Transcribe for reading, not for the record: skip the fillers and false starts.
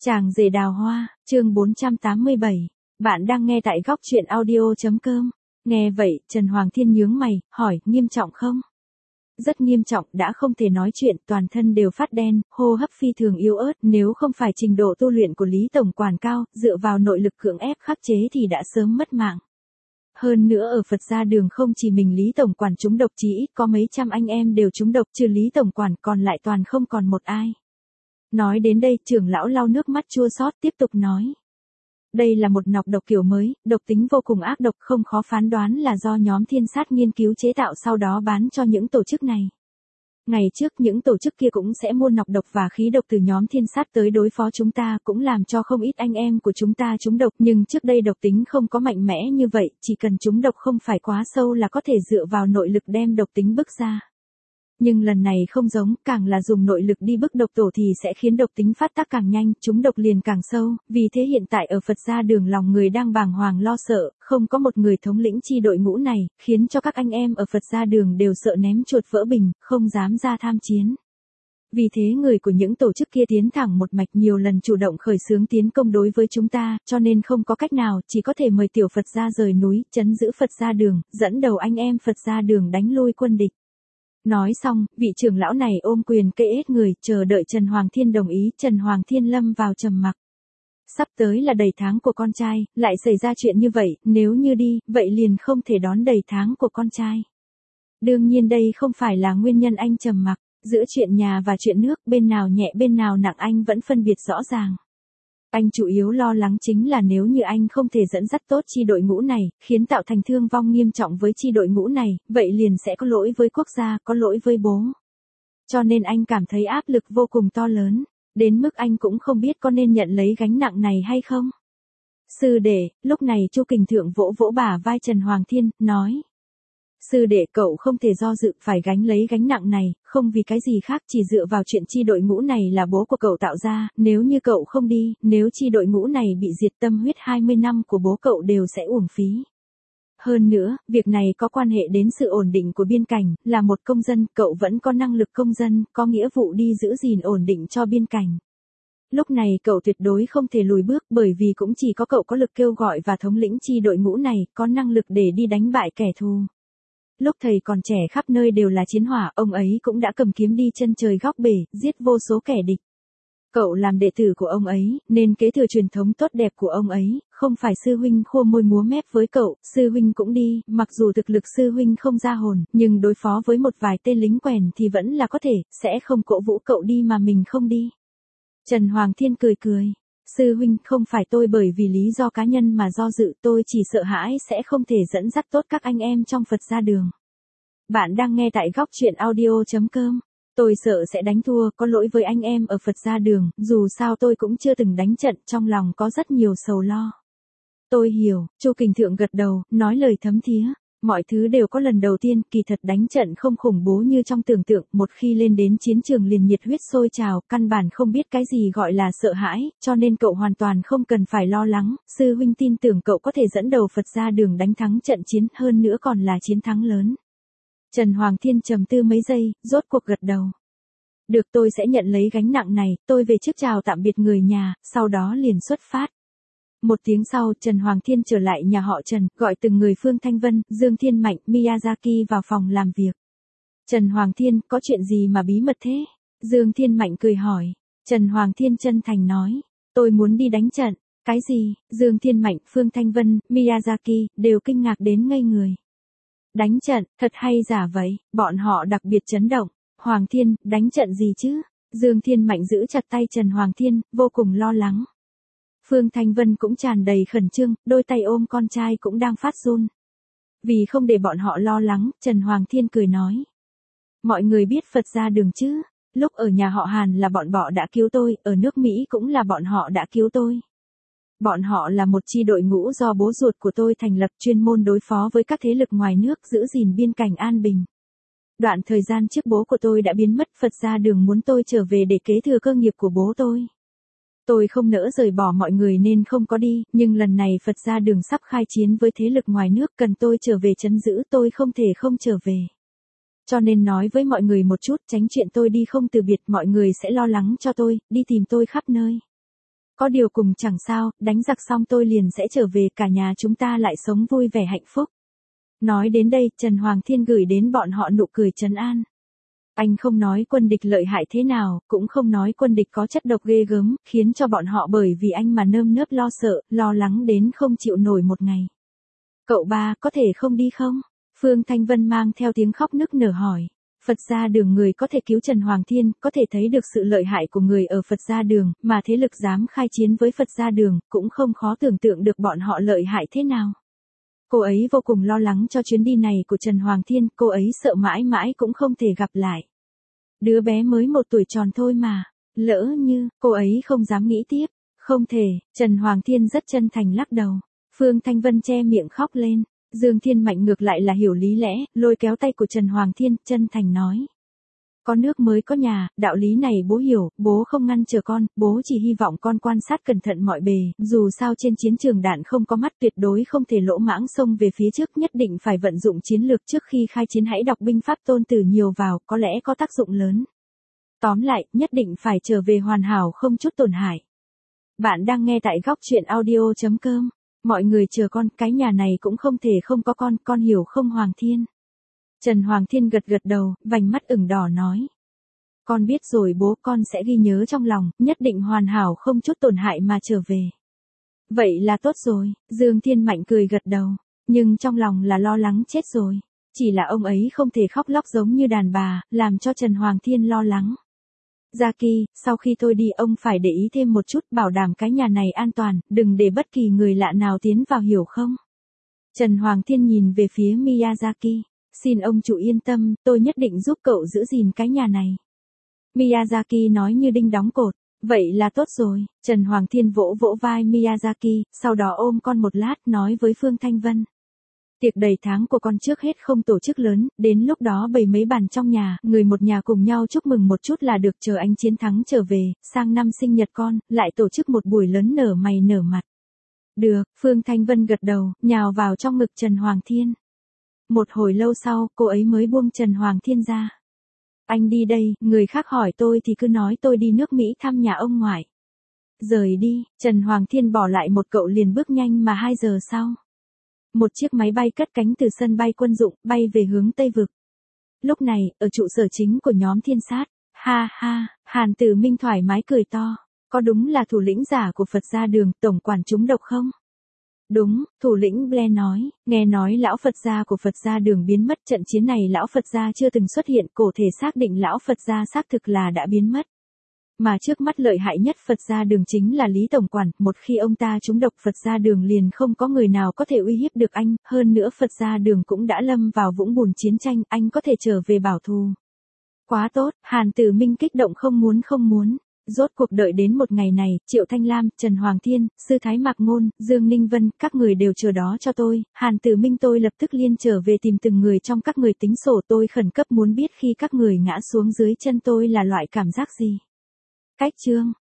Chàng rể đào hoa, chương 487. Bạn đang nghe tại góc truyện audio.com. Nghe vậy, Trần Hoàng Thiên nhướng mày, hỏi, nghiêm trọng không? Rất nghiêm trọng, đã không thể nói chuyện, toàn thân đều phát đen, hô hấp phi thường yếu ớt, nếu không phải trình độ tu luyện của Lý Tổng Quản cao, dựa vào nội lực cưỡng ép khắc chế thì đã sớm mất mạng. Hơn nữa ở Phật gia đường không chỉ mình Lý Tổng Quản trúng độc, chỉ ít có mấy trăm anh em đều trúng độc, trừ Lý Tổng Quản còn lại toàn không còn một ai. Nói đến đây, trưởng lão lau nước mắt chua xót tiếp tục nói. Đây là một nọc độc kiểu mới, độc tính vô cùng ác độc, không khó phán đoán là do nhóm thiên sát nghiên cứu chế tạo sau đó bán cho những tổ chức này. Ngày trước những tổ chức kia cũng sẽ mua nọc độc và khí độc từ nhóm thiên sát tới đối phó chúng ta, cũng làm cho không ít anh em của chúng ta trúng độc, nhưng trước đây độc tính không có mạnh mẽ như vậy, chỉ cần trúng độc không phải quá sâu là có thể dựa vào nội lực đem độc tính bức ra. Nhưng lần này không giống, càng là dùng nội lực đi bức độc tổ thì sẽ khiến độc tính phát tác càng nhanh, trúng độc liền càng sâu, vì thế hiện tại ở Phật gia đường lòng người đang bàng hoàng lo sợ, không có một người thống lĩnh chi đội ngũ này, khiến cho các anh em ở Phật gia đường đều sợ ném chuột vỡ bình, không dám ra tham chiến. Vì thế người của những tổ chức kia tiến thẳng một mạch nhiều lần chủ động khởi xướng tiến công đối với chúng ta, cho nên không có cách nào, chỉ có thể mời tiểu Phật gia rời núi, trấn giữ Phật gia đường, dẫn đầu anh em Phật gia đường đánh lui quân địch. Nói xong, vị trưởng lão này ôm quyền kệ hết người, chờ đợi Trần Hoàng Thiên đồng ý, Trần Hoàng Thiên lâm vào trầm mặc. Sắp tới là đầy tháng của con trai, lại xảy ra chuyện như vậy, nếu như đi, vậy liền không thể đón đầy tháng của con trai. Đương nhiên đây không phải là nguyên nhân anh trầm mặc, giữa chuyện nhà và chuyện nước, bên nào nhẹ bên nào nặng anh vẫn phân biệt rõ ràng. Anh chủ yếu lo lắng chính là nếu như anh không thể dẫn dắt tốt chi đội ngũ này, khiến tạo thành thương vong nghiêm trọng với chi đội ngũ này, vậy liền sẽ có lỗi với quốc gia, có lỗi với bố. Cho nên anh cảm thấy áp lực vô cùng to lớn, đến mức anh cũng không biết có nên nhận lấy gánh nặng này hay không. Sư đệ, lúc này Chu Kình Thượng vỗ vỗ bả vai Trần Hoàng Thiên, nói. Sư đệ, cậu không thể do dự, phải gánh lấy gánh nặng này, không vì cái gì khác, chỉ dựa vào chuyện chi đội ngũ này là bố của cậu tạo ra, nếu như cậu không đi, nếu chi đội ngũ này bị diệt, tâm huyết 20 năm của bố cậu đều sẽ uổng phí. Hơn nữa, việc này có quan hệ đến sự ổn định của biên cảnh, là một công dân, cậu vẫn có năng lực công dân, có nghĩa vụ đi giữ gìn ổn định cho biên cảnh. Lúc này cậu tuyệt đối không thể lùi bước, bởi vì cũng chỉ có cậu có lực kêu gọi và thống lĩnh chi đội ngũ này, có năng lực để đi đánh bại kẻ thù. Lúc thầy còn trẻ khắp nơi đều là chiến hỏa, ông ấy cũng đã cầm kiếm đi chân trời góc bể, giết vô số kẻ địch. Cậu làm đệ tử của ông ấy, nên kế thừa truyền thống tốt đẹp của ông ấy, không phải sư huynh khua môi múa mép với cậu, sư huynh cũng đi, mặc dù thực lực sư huynh không ra hồn, nhưng đối phó với một vài tên lính quèn thì vẫn là có thể, sẽ không cổ vũ cậu đi mà mình không đi. Trần Hoàng Thiên cười cười. Sư huynh, không phải tôi bởi vì lý do cá nhân mà do dự, tôi chỉ sợ hãi sẽ không thể dẫn dắt tốt các anh em trong Phật gia đường. Bạn đang nghe tại góc truyện audio.com. Tôi sợ sẽ đánh thua, có lỗi với anh em ở Phật gia đường, dù sao tôi cũng chưa từng đánh trận, trong lòng có rất nhiều sầu lo. Tôi hiểu, Chu Kình Thượng gật đầu, nói lời thấm thía. Mọi thứ đều có lần đầu tiên, kỳ thật đánh trận không khủng bố như trong tưởng tượng, một khi lên đến chiến trường liền nhiệt huyết sôi trào, căn bản không biết cái gì gọi là sợ hãi, cho nên cậu hoàn toàn không cần phải lo lắng, sư huynh tin tưởng cậu có thể dẫn đầu Phật gia đường đánh thắng trận chiến, hơn nữa còn là chiến thắng lớn. Trần Hoàng Thiên trầm tư mấy giây, rốt cuộc gật đầu. Được, tôi sẽ nhận lấy gánh nặng này, tôi về trước chào tạm biệt người nhà, sau đó liền xuất phát. Một tiếng sau, Trần Hoàng Thiên trở lại nhà họ Trần, gọi từng người Phương Thanh Vân, Dương Thiên Mạnh, Miyazaki vào phòng làm việc. Trần Hoàng Thiên, có chuyện gì mà bí mật thế? Dương Thiên Mạnh cười hỏi. Trần Hoàng Thiên chân thành nói, tôi muốn đi đánh trận. Cái gì? Dương Thiên Mạnh, Phương Thanh Vân, Miyazaki, đều kinh ngạc đến ngây người. Đánh trận, thật hay giả vậy? Bọn họ đặc biệt chấn động. Hoàng Thiên, đánh trận gì chứ? Dương Thiên Mạnh giữ chặt tay Trần Hoàng Thiên, vô cùng lo lắng. Phương Thanh Vân cũng tràn đầy khẩn trương, đôi tay ôm con trai cũng đang phát run. Vì không để bọn họ lo lắng, Trần Hoàng Thiên cười nói. Mọi người biết Phật gia đường chứ? Lúc ở nhà họ Hàn là bọn họ đã cứu tôi, ở nước Mỹ cũng là bọn họ đã cứu tôi. Bọn họ là một chi đội ngũ do bố ruột của tôi thành lập, chuyên môn đối phó với các thế lực ngoài nước, giữ gìn biên cảnh an bình. Đoạn thời gian trước bố của tôi đã biến mất, Phật gia đường muốn tôi trở về để kế thừa cơ nghiệp của bố tôi. Tôi không nỡ rời bỏ mọi người nên không có đi, nhưng lần này Phật gia đường sắp khai chiến với thế lực ngoài nước, cần tôi trở về trấn giữ, tôi không thể không trở về. Cho nên nói với mọi người một chút, tránh chuyện tôi đi không từ biệt, mọi người sẽ lo lắng cho tôi, đi tìm tôi khắp nơi. Có điều cùng chẳng sao, đánh giặc xong tôi liền sẽ trở về, cả nhà chúng ta lại sống vui vẻ hạnh phúc. Nói đến đây, Trần Hoàng Thiên gửi đến bọn họ nụ cười trấn an. Anh không nói quân địch lợi hại thế nào, cũng không nói quân địch có chất độc ghê gớm, khiến cho bọn họ bởi vì anh mà nơm nớp lo sợ, lo lắng đến không chịu nổi một ngày. Cậu ba, có thể không đi không? Phương Thanh Vân mang theo tiếng khóc nức nở hỏi. Phật gia đường người có thể cứu Trần Hoàng Thiên, có thể thấy được sự lợi hại của người ở Phật gia đường, mà thế lực dám khai chiến với Phật gia đường, cũng không khó tưởng tượng được bọn họ lợi hại thế nào. Cô ấy vô cùng lo lắng cho chuyến đi này của Trần Hoàng Thiên, cô ấy sợ mãi mãi cũng không thể gặp lại. Đứa bé mới 1 tuổi tròn thôi mà, lỡ như, cô ấy không dám nghĩ tiếp, không thể, Trần Hoàng Thiên rất chân thành lắc đầu. Phương Thanh Vân che miệng khóc lên, Dương Thiên Mạnh ngược lại là hiểu lý lẽ, lôi kéo tay của Trần Hoàng Thiên, chân thành nói. Có nước mới có nhà, đạo lý này bố hiểu, bố không ngăn trở con, bố chỉ hy vọng con quan sát cẩn thận mọi bề, dù sao trên chiến trường đạn không có mắt, tuyệt đối không thể lỗ mãng xông về phía trước, nhất định phải vận dụng chiến lược, trước khi khai chiến hãy đọc binh pháp Tôn Tử nhiều vào, có lẽ có tác dụng lớn. Tóm lại, nhất định phải trở về hoàn hảo không chút tổn hại. Bạn đang nghe tại góc truyện audio.com. Mọi người chờ con, cái nhà này cũng không thể không có con hiểu không Hoàng Thiên? Trần Hoàng Thiên gật gật đầu, vành mắt ửng đỏ nói. Con biết rồi bố, con sẽ ghi nhớ trong lòng, nhất định hoàn hảo không chút tổn hại mà trở về. Vậy là tốt rồi, Dương Thiên Mạnh cười gật đầu, nhưng trong lòng là lo lắng chết rồi. Chỉ là ông ấy không thể khóc lóc giống như đàn bà, làm cho Trần Hoàng Thiên lo lắng. Jackie, sau khi tôi đi ông phải để ý thêm một chút, bảo đảm cái nhà này an toàn, đừng để bất kỳ người lạ nào tiến vào hiểu không? Trần Hoàng Thiên nhìn về phía Miyazaki. Xin ông chủ yên tâm, tôi nhất định giúp cậu giữ gìn cái nhà này. Miyazaki nói như đinh đóng cột. Vậy là tốt rồi. Trần Hoàng Thiên vỗ vỗ vai Miyazaki, sau đó ôm con một lát nói với Phương Thanh Vân. Tiệc đầy tháng của con trước hết không tổ chức lớn, đến lúc đó bày mấy bàn trong nhà, người một nhà cùng nhau chúc mừng một chút là được, chờ anh chiến thắng trở về, sang năm sinh nhật con, lại tổ chức một buổi lớn nở mày nở mặt. Được, Phương Thanh Vân gật đầu, nhào vào trong ngực Trần Hoàng Thiên. Một hồi lâu sau, cô ấy mới buông Trần Hoàng Thiên ra. Anh đi đây, người khác hỏi tôi thì cứ nói tôi đi nước Mỹ thăm nhà ông ngoại. Rời đi, Trần Hoàng Thiên bỏ lại một cậu liền bước nhanh mà 2 giờ sau. Một chiếc máy bay cất cánh từ sân bay quân dụng, bay về hướng Tây Vực. Lúc này, ở trụ sở chính của nhóm thiên sát, ha ha, Hàn Tử Minh thoải mái cười to. Có đúng là thủ lĩnh giả của Phật gia đường, tổng quản chúng độc không? Đúng, thủ lĩnh Blair nói, nghe nói lão Phật gia của Phật gia đường biến mất, trận chiến này lão Phật gia chưa từng xuất hiện, cổ thể xác định lão Phật gia xác thực là đã biến mất. Mà trước mắt lợi hại nhất Phật gia đường chính là Lý Tổng Quản, một khi ông ta trúng độc Phật gia đường liền không có người nào có thể uy hiếp được anh, hơn nữa Phật gia đường cũng đã lâm vào vũng bùn chiến tranh, anh có thể trở về bảo thù. Quá tốt, Hàn Tử Minh kích động không muốn. Rốt cuộc đợi đến một ngày này, Triệu Thanh Lam, Trần Hoàng Thiên, Sư Thái Mạc Ngôn, Dương Ninh Vân, các người đều chờ đó cho tôi, Hàn Tử Minh tôi lập tức liên trở về tìm từng người trong các người tính sổ, tôi khẩn cấp muốn biết khi các người ngã xuống dưới chân tôi là loại cảm giác gì. Cách chương